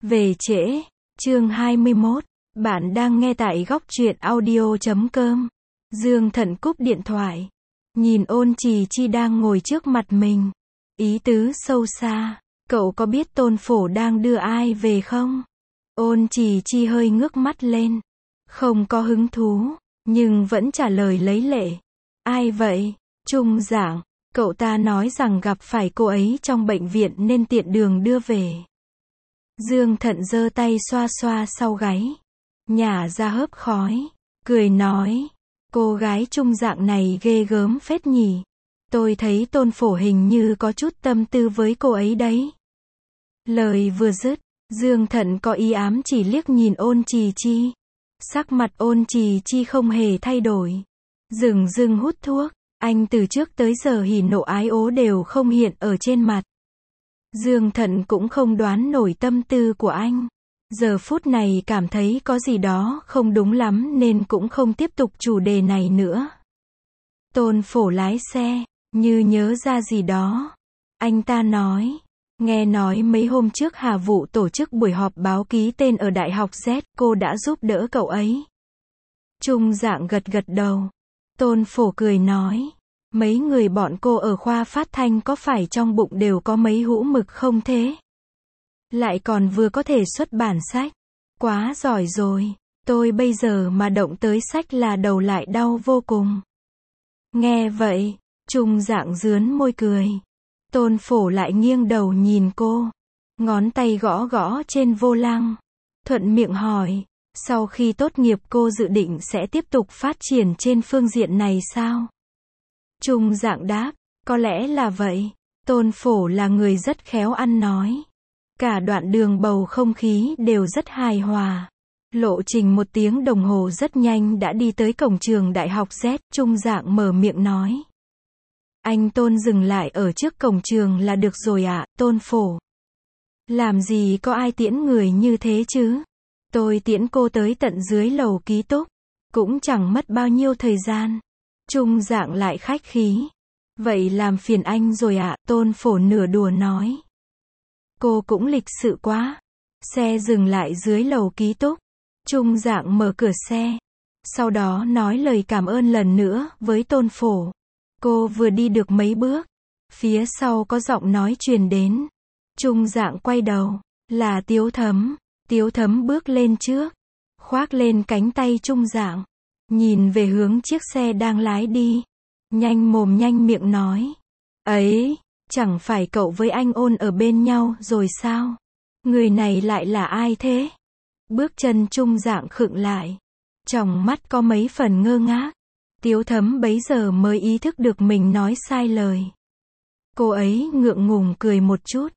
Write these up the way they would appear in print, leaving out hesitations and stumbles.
Về trễ, chương 21, bạn đang nghe tại góc truyện audio.com. Dương Thận cúp điện thoại, nhìn Ôn Trì Chi đang ngồi trước mặt mình, ý tứ sâu xa, cậu có biết Tôn Phổ đang đưa ai về không? Ôn Trì Chi hơi ngước mắt lên, không có hứng thú, nhưng vẫn trả lời lấy lệ. Ai vậy? Trung Giảng, cậu ta nói rằng gặp phải cô ấy trong bệnh viện nên tiện đường đưa về. Dương Thận giơ tay xoa xoa sau gáy, nhả ra hớp khói, cười nói, cô gái Trung Dạng này ghê gớm phết nhỉ. Tôi thấy Tôn Phổ hình như có chút tâm tư với cô ấy đấy. Lời vừa dứt, Dương Thận có ý ám chỉ liếc nhìn Ôn Trì Chi. Sắc mặt Ôn Trì Chi không hề thay đổi, dửng dưng hút thuốc, anh từ trước tới giờ hỉ nộ ái ố đều không hiện ở trên mặt. Dương Thận cũng không đoán nổi tâm tư của anh. Giờ phút này cảm thấy có gì đó không đúng lắm nên cũng không tiếp tục chủ đề này nữa. Tôn Phổ lái xe, như nhớ ra gì đó. Anh ta nói, nghe nói mấy hôm trước Hà Vụ tổ chức buổi họp báo ký tên ở Đại học Z, cô đã giúp đỡ cậu ấy. Trung Dạng gật gật đầu. Tôn Phổ cười nói, mấy người bọn cô ở khoa phát thanh có phải trong bụng đều có mấy hũ mực không thế? Lại còn vừa có thể xuất bản sách. Quá giỏi rồi, tôi bây giờ mà động tới sách là đầu lại đau vô cùng. Nghe vậy, Trung Dạng rướn môi cười. Tôn Phổ lại nghiêng đầu nhìn cô, ngón tay gõ gõ trên vô lăng, thuận miệng hỏi, sau khi tốt nghiệp cô dự định sẽ tiếp tục phát triển trên phương diện này sao? Trung Dạng đáp, có lẽ là vậy. Tôn Phổ là người rất khéo ăn nói. Cả đoạn đường bầu không khí đều rất hài hòa. Lộ trình 1 tiếng đồng hồ rất nhanh đã đi tới cổng trường Đại học Z. Trung Dạng mở miệng nói, anh Tôn dừng lại ở trước cổng trường là được rồi ạ, Tôn Phổ. Làm gì có ai tiễn người như thế chứ? Tôi tiễn cô tới tận dưới lầu ký túc, cũng chẳng mất bao nhiêu thời gian. Trung Dạng lại khách khí. Vậy làm phiền anh rồi ạ, Tôn Phổ nửa đùa nói. Cô cũng lịch sự quá. Xe dừng lại dưới lầu ký túc. Trung Dạng mở cửa xe, sau đó nói lời cảm ơn lần nữa với Tôn Phổ. Cô vừa đi được mấy bước, phía sau có giọng nói truyền đến. Trung Dạng quay đầu, là Tiếu Thấm. Tiếu Thấm bước lên trước, khoác lên cánh tay Trung Dạng, nhìn về hướng chiếc xe đang lái đi, nhanh mồm nhanh miệng nói, ấy, chẳng phải cậu với anh Ôn ở bên nhau rồi sao? Người này lại là ai thế? Bước chân Trung Dạng khựng lại, trong mắt có mấy phần ngơ ngác. Tiếu Thấm bấy giờ mới ý thức được mình nói sai lời. Cô ấy ngượng ngùng cười một chút.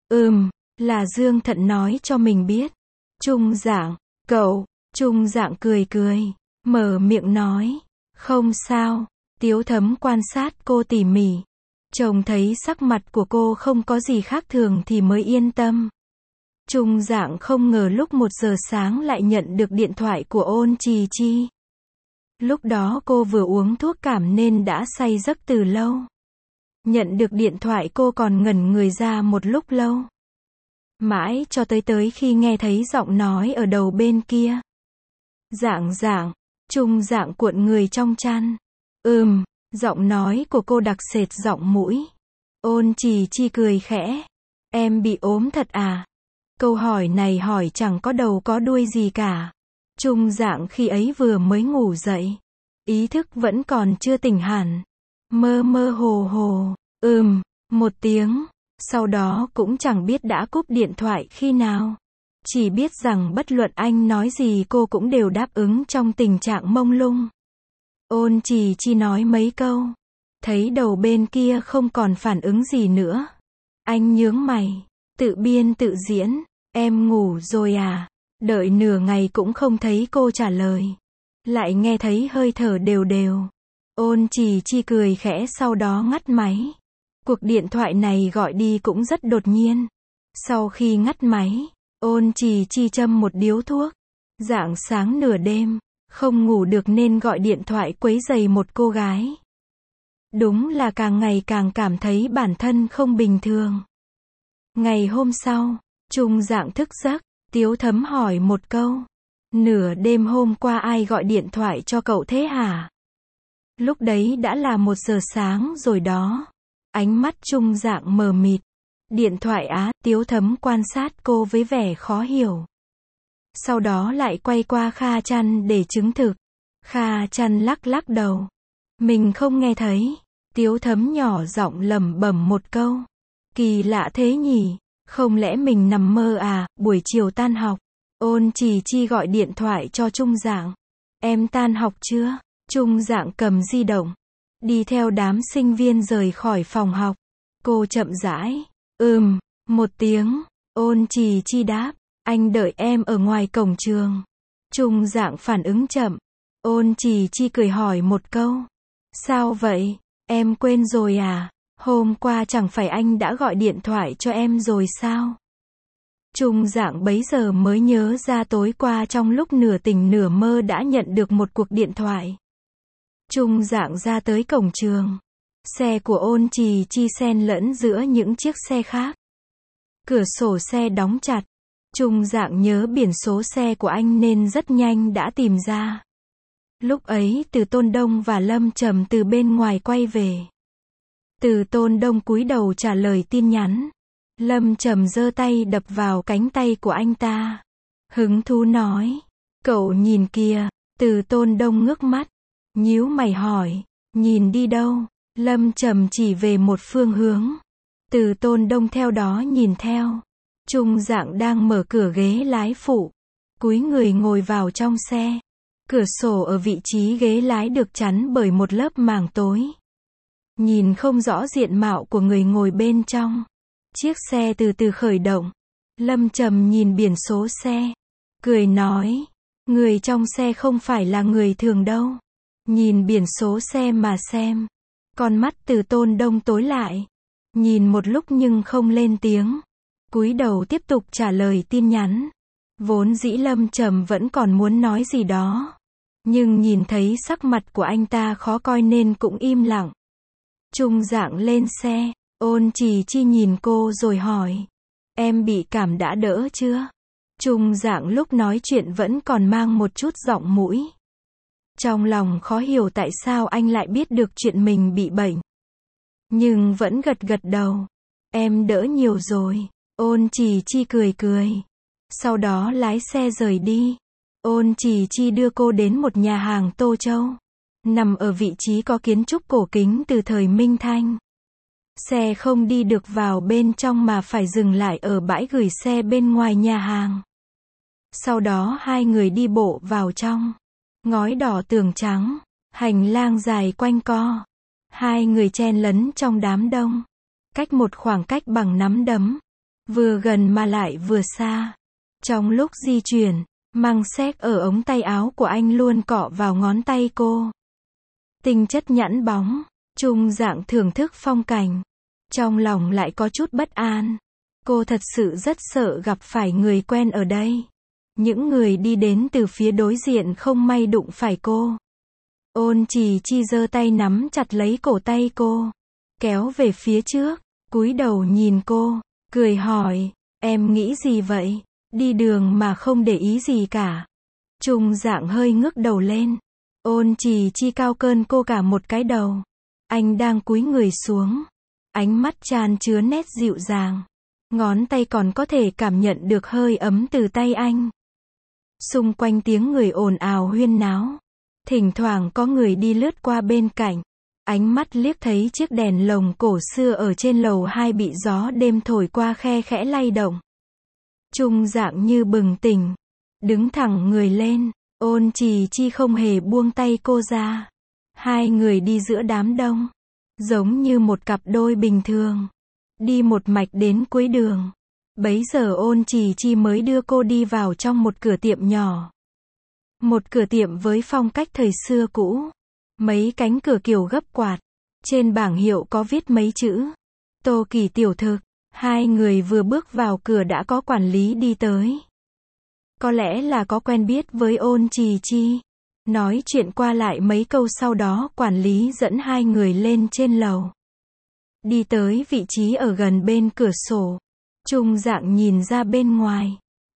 Là Dương Thận nói cho mình biết. Trung Dạng, cậu. Trung Dạng cười cười, mở miệng nói, không sao. Tiếu Thấm quan sát cô tỉ mỉ, trông thấy sắc mặt của cô không có gì khác thường thì mới yên tâm. Trung Dạng không ngờ lúc 1 giờ sáng lại nhận được điện thoại của Ôn Trì Chi. Lúc đó cô vừa uống thuốc cảm nên đã say giấc từ lâu. Nhận được điện thoại cô còn ngẩn người ra một lúc lâu. Mãi cho tới khi nghe thấy giọng nói ở đầu bên kia. Dạng, Trung Dạng cuộn người trong chăn. Giọng nói của cô đặc sệt giọng mũi. Ôn Trì Chi cười khẽ. Em bị ốm thật à? Câu hỏi này hỏi chẳng có đầu có đuôi gì cả. Trung Dạng khi ấy vừa mới ngủ dậy, ý thức vẫn còn chưa tỉnh hẳn, mơ mơ hồ hồ, một tiếng, sau đó cũng chẳng biết đã cúp điện thoại khi nào. Chỉ biết rằng bất luận anh nói gì cô cũng đều đáp ứng trong tình trạng mông lung. Ôn Trì Chi nói mấy câu, thấy đầu bên kia không còn phản ứng gì nữa. Anh nhướng mày, tự biên tự diễn, em ngủ rồi à? Đợi nửa ngày cũng không thấy cô trả lời. Lại nghe thấy hơi thở đều đều. Ôn Trì Chi cười khẽ sau đó ngắt máy. Cuộc điện thoại này gọi đi cũng rất đột nhiên. Sau khi ngắt máy, Ôn Trì Chi châm một điếu thuốc. Rạng sáng nửa đêm, không ngủ được nên gọi điện thoại quấy rầy một cô gái. Đúng là càng ngày càng cảm thấy bản thân không bình thường. Ngày hôm sau, Trung Dạng thức giấc, Tiếu Thấm hỏi một câu. Nửa đêm hôm qua ai gọi điện thoại cho cậu thế hả? Lúc đấy đã là 1 giờ sáng rồi đó. Ánh mắt Trung Dạng mờ mịt. Điện thoại á, Tiếu Thấm quan sát cô với vẻ khó hiểu. Sau đó lại quay qua Kha Chăn để chứng thực. Kha Chăn lắc lắc đầu. Mình không nghe thấy. Tiếu Thấm nhỏ giọng lẩm bẩm một câu. Kỳ lạ thế nhỉ? Không lẽ mình nằm mơ à? Buổi chiều tan học, Ôn Trì Chi gọi điện thoại cho Trung Dạng. Em tan học chưa? Trung Dạng cầm di động, đi theo đám sinh viên rời khỏi phòng học. Cô chậm rãi. Một tiếng. Ôn Trì Chi đáp. Anh đợi em ở ngoài cổng trường. Trung Dạng phản ứng chậm. Ôn Trì Chi cười hỏi một câu. Sao vậy? Em quên rồi à? Hôm qua chẳng phải anh đã gọi điện thoại cho em rồi sao? Trung Dạng bấy giờ mới nhớ ra tối qua trong lúc nửa tỉnh nửa mơ đã nhận được một cuộc điện thoại. Trung Dạng ra tới cổng trường. Xe của Ôn Trì Chi xen lẫn giữa những chiếc xe khác. Cửa sổ xe đóng chặt. Trung Dạng nhớ biển số xe của anh nên rất nhanh đã tìm ra. Lúc ấy Từ Tôn Đông và Lâm Trầm từ bên ngoài quay về. Từ Tôn Đông cúi đầu trả lời tin nhắn. Lâm Trầm giơ tay đập vào cánh tay của anh ta. Hứng thú nói. Cậu nhìn kìa. Từ Tôn Đông ngước mắt. Nhíu mày hỏi. Nhìn đi đâu? Lâm Trầm chỉ về một phương hướng. Từ Tôn Đông theo đó nhìn theo. Trung Dạng đang mở cửa ghế lái phụ. Cúi người ngồi vào trong xe. Cửa sổ ở vị trí ghế lái được chắn bởi một lớp màng tối. Nhìn không rõ diện mạo của người ngồi bên trong. Chiếc xe từ từ khởi động. Lâm Trầm nhìn biển số xe. Cười nói. Người trong xe không phải là người thường đâu. Nhìn biển số xe mà xem. Con mắt Từ Tôn Đông tối lại. Nhìn một lúc nhưng không lên tiếng. Cúi đầu tiếp tục trả lời tin nhắn. Vốn dĩ Lâm Trầm vẫn còn muốn nói gì đó. Nhưng nhìn thấy sắc mặt của anh ta khó coi nên cũng im lặng. Trung Dạng lên xe. Ôn Trì Chi nhìn cô rồi hỏi. Em bị cảm đã đỡ chưa? Trung Dạng lúc nói chuyện vẫn còn mang một chút giọng mũi. Trong lòng khó hiểu tại sao anh lại biết được chuyện mình bị bệnh. Nhưng vẫn gật gật đầu. Em đỡ nhiều rồi. Ôn Trì Chi cười cười. Sau đó lái xe rời đi. Ôn Trì Chi đưa cô đến một nhà hàng Tô Châu. Nằm ở vị trí có kiến trúc cổ kính từ thời Minh Thanh. Xe không đi được vào bên trong mà phải dừng lại ở bãi gửi xe bên ngoài nhà hàng. Sau đó hai người đi bộ vào trong. Ngói đỏ tường trắng. Hành lang dài quanh co. Hai người chen lấn trong đám đông. Cách một khoảng cách bằng nắm đấm. Vừa gần mà lại vừa xa. Trong lúc di chuyển, măng séc ở ống tay áo của anh luôn cọ vào ngón tay cô. Tinh chất nhẵn bóng. Trung Dạng thưởng thức phong cảnh. Trong lòng lại có chút bất an. Cô thật sự rất sợ gặp phải người quen ở đây. Những người đi đến từ phía đối diện không may đụng phải cô. Ôn Trì Chi giơ tay nắm chặt lấy cổ tay cô. Kéo về phía trước. Cúi đầu nhìn cô. Cười hỏi. Em nghĩ gì vậy? Đi đường mà không để ý gì cả. Trung Dạng hơi ngước đầu lên. Ôn Trì Chi cao cơn cô cả một cái đầu. Anh đang cúi người xuống. Ánh mắt chan chứa nét dịu dàng. Ngón tay còn có thể cảm nhận được hơi ấm từ tay anh. Xung quanh tiếng người ồn ào huyên náo. Thỉnh thoảng có người đi lướt qua bên cạnh. Ánh mắt liếc thấy chiếc đèn lồng cổ xưa ở trên lầu 2 bị gió đêm thổi qua khe khẽ lay động. Trung Dạng như bừng tỉnh. Đứng thẳng người lên. Ôn Trì Chi không hề buông tay cô ra. Hai người đi giữa đám đông. Giống như một cặp đôi bình thường. Đi một mạch đến cuối đường. Bấy giờ Ôn Trì Chi mới đưa cô đi vào trong một cửa tiệm nhỏ. Một cửa tiệm với phong cách thời xưa cũ. Mấy cánh cửa kiểu gấp quạt. Trên bảng hiệu có viết mấy chữ. Tô Kỳ tiểu thực. Hai người vừa bước vào cửa đã có quản lý đi tới. Có lẽ là có quen biết với Ôn Trì Chi. Nói chuyện qua lại mấy câu sau đó quản lý dẫn hai người lên trên lầu. Đi tới vị trí ở gần bên cửa sổ. Trung Dạng nhìn ra bên ngoài.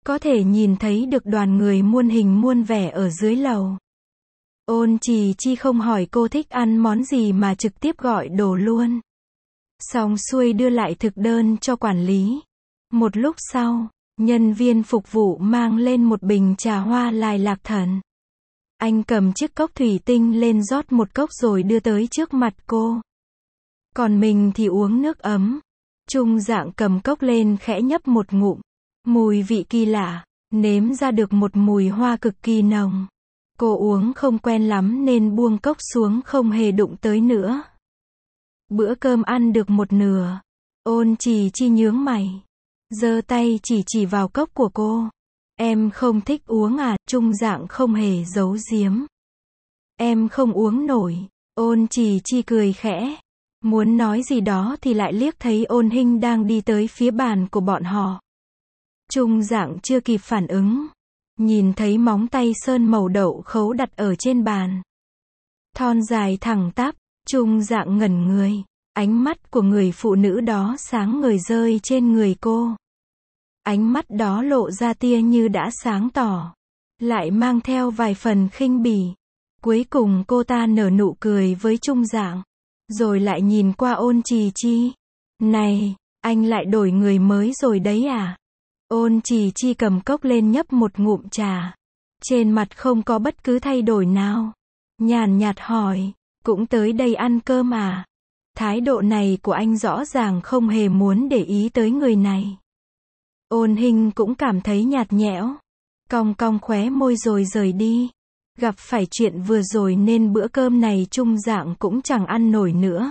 có thể nhìn thấy được đoàn người muôn hình muôn vẻ ở dưới lầu. Ôn Trì Chi không hỏi cô thích ăn món gì mà trực tiếp gọi đồ luôn. Xong xuôi đưa lại thực đơn cho quản lý. Một lúc sau, nhân viên phục vụ mang lên một bình trà hoa lài lạc thần. Anh cầm chiếc cốc thủy tinh lên rót một cốc rồi đưa tới trước mặt cô. Còn mình thì uống nước ấm. Trung Dạng cầm cốc lên khẽ nhấp một ngụm. Mùi vị kỳ lạ, nếm ra được một mùi hoa cực kỳ nồng. Cô uống không quen lắm nên buông cốc xuống không hề đụng tới nữa. Bữa cơm ăn được một nửa. Ôn Trì Chi nhướng mày. Giơ tay chỉ vào cốc của cô. Em không thích uống à? Trung Dạng không hề giấu giếm. Em không uống nổi. Ôn Trì Chi cười khẽ. Muốn nói gì đó thì lại liếc thấy Ôn Hinh đang đi tới phía bàn của bọn họ. Trung Dạng chưa kịp phản ứng. Nhìn thấy móng tay sơn màu đậu khấu đặt ở trên bàn. Thon dài thẳng tắp, Trung Dạng ngẩn người. Ánh mắt của người phụ nữ đó sáng ngời rơi trên người cô. Ánh mắt đó lộ ra tia như đã sáng tỏ. Lại mang theo vài phần khinh bỉ. Cuối cùng cô ta nở nụ cười với Trung Dạng. Rồi lại nhìn qua Ôn Trì Chi. Này, anh lại đổi người mới rồi đấy à? Ôn Trì Chi cầm cốc lên nhấp một ngụm trà. Trên mặt không có bất cứ thay đổi nào. Nhàn nhạt hỏi, cũng tới đây ăn cơm à? Thái độ này của anh rõ ràng không hề muốn để ý tới người này. Ôn Hinh cũng cảm thấy nhạt nhẽo. Cong cong khóe môi rồi rời đi. Gặp phải chuyện vừa rồi nên bữa cơm này Trung Dạng cũng chẳng ăn nổi nữa.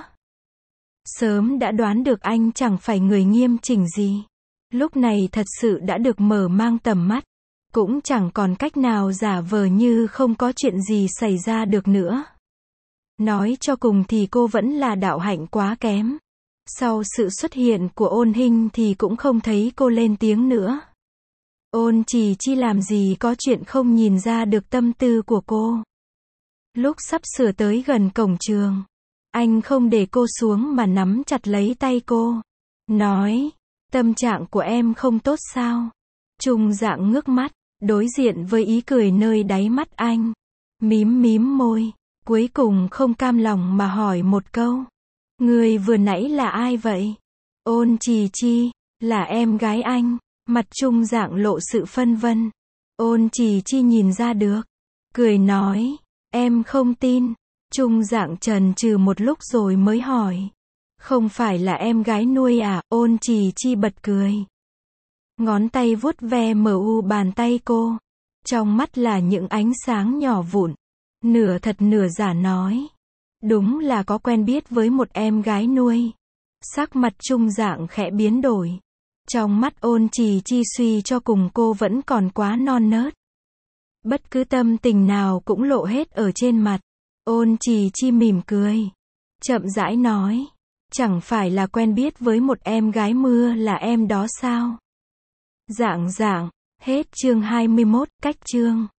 Sớm đã đoán được anh chẳng phải người nghiêm chỉnh gì. Lúc này thật sự đã được mở mang tầm mắt. Cũng chẳng còn cách nào giả vờ như không có chuyện gì xảy ra được nữa. Nói cho cùng thì cô vẫn là đạo hạnh quá kém. Sau sự xuất hiện của Ôn Hinh thì cũng không thấy cô lên tiếng nữa. Ôn Trì Chi làm gì có chuyện không nhìn ra được tâm tư của cô. Lúc sắp sửa tới gần cổng trường, anh không để cô xuống mà nắm chặt lấy tay cô. Nói, tâm trạng của em không tốt sao? Trung Dạng ngước mắt, đối diện với ý cười nơi đáy mắt anh. Mím môi, cuối cùng không cam lòng mà hỏi một câu. Người vừa nãy là ai vậy? Ôn Trì Chi, là em gái anh. Mặt Trung Dạng lộ sự phân vân. Ôn Trì Chi nhìn ra được. Cười nói, em không tin. Trung Dạng chần chừ một lúc rồi mới hỏi. Không phải là em gái nuôi à? Ôn Trì Chi bật cười. Ngón tay vuốt ve mờ u bàn tay cô. Trong mắt là những ánh sáng nhỏ vụn. Nửa thật nửa giả nói. Đúng là có quen biết với một em gái nuôi. Sắc mặt Trung Dạng khẽ biến đổi. Trong mắt Ôn Trì Chi suy cho cùng cô vẫn còn quá non nớt. Bất cứ tâm tình nào cũng lộ hết ở trên mặt. Ôn Trì Chi mỉm cười. Chậm rãi nói. Chẳng phải là quen biết với một em gái mưa là em đó sao? Dạng, hết chương 21, cách chương.